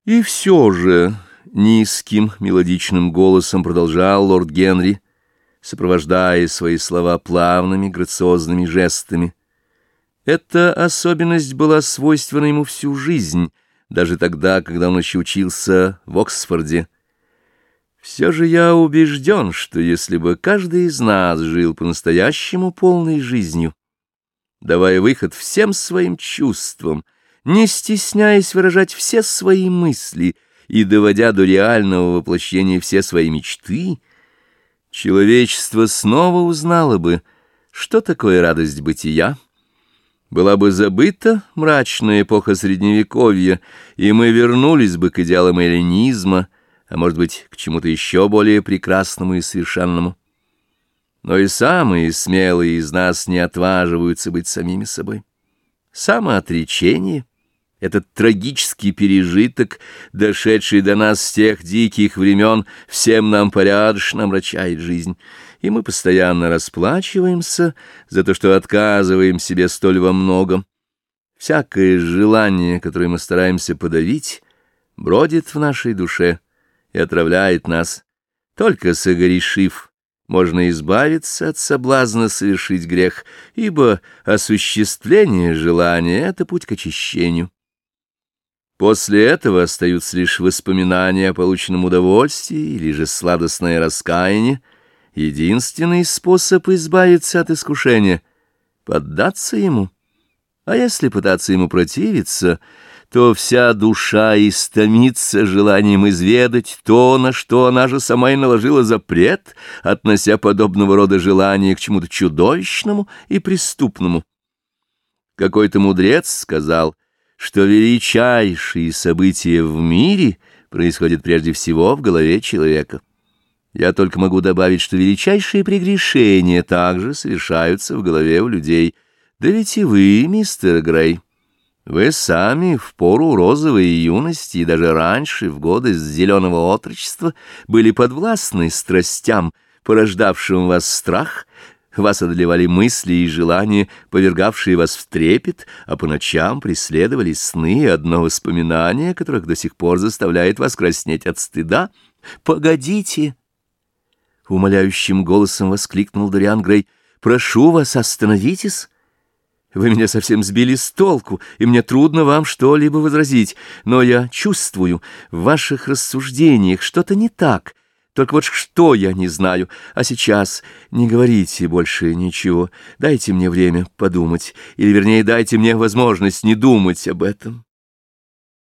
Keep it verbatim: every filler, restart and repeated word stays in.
И все же низким мелодичным голосом продолжал лорд Генри, сопровождая свои слова плавными грациозными жестами. Эта особенность была свойственна ему всю жизнь, даже тогда, когда он еще учился в Оксфорде. Все же я убежден, что если бы каждый из нас жил по-настоящему полной жизнью, давая выход всем своим чувствам, не стесняясь выражать все свои мысли и доводя до реального воплощения все свои мечты, человечество снова узнало бы, что такое радость бытия, была бы забыта мрачная эпоха Средневековья, и мы вернулись бы к идеалам эллинизма, а может быть, к чему-то еще более прекрасному и совершенному. Но и самые смелые из нас не отваживаются быть самими собой. Самоотречение — этот трагический пережиток, дошедший до нас с тех диких времен, всем нам порядочно омрачает жизнь, и мы постоянно расплачиваемся за то, что отказываем себе столь во многом. Всякое желание, которое мы стараемся подавить, бродит в нашей душе и отравляет нас. Только согрешив, можно избавиться от соблазна совершить грех, ибо осуществление желания — это путь к очищению. После этого остаются лишь воспоминания о полученном удовольствии или же сладостное раскаяние. Единственный способ избавиться от искушения — поддаться ему. А если пытаться ему противиться, то вся душа истомится желанием изведать то, на что она же сама и наложила запрет, относя подобного рода желания к чему-то чудовищному и преступному. Какой-то мудрец сказал, что величайшие события в мире происходят прежде всего в голове человека. Я только могу добавить, что величайшие прегрешения также совершаются в голове у людей. Да ведь и вы, мистер Грей, вы сами в пору розовой юности и даже раньше, в годы зеленого отрочества, были подвластны страстям, порождавшим в вас страх. Вас одолевали мысли и желания, повергавшие вас в трепет, а по ночам преследовали сны, и одно воспоминание, которых до сих пор заставляет вас краснеть от стыда. «Погодите!» — умоляющим голосом воскликнул Дориан Грей. «Прошу вас, остановитесь! Вы меня совсем сбили с толку, и мне трудно вам что-либо возразить, но я чувствую, в ваших рассуждениях что-то не так». Только вот что я не знаю, а сейчас не говорите больше ничего, дайте мне время подумать, или, вернее, дайте мне возможность не думать об этом.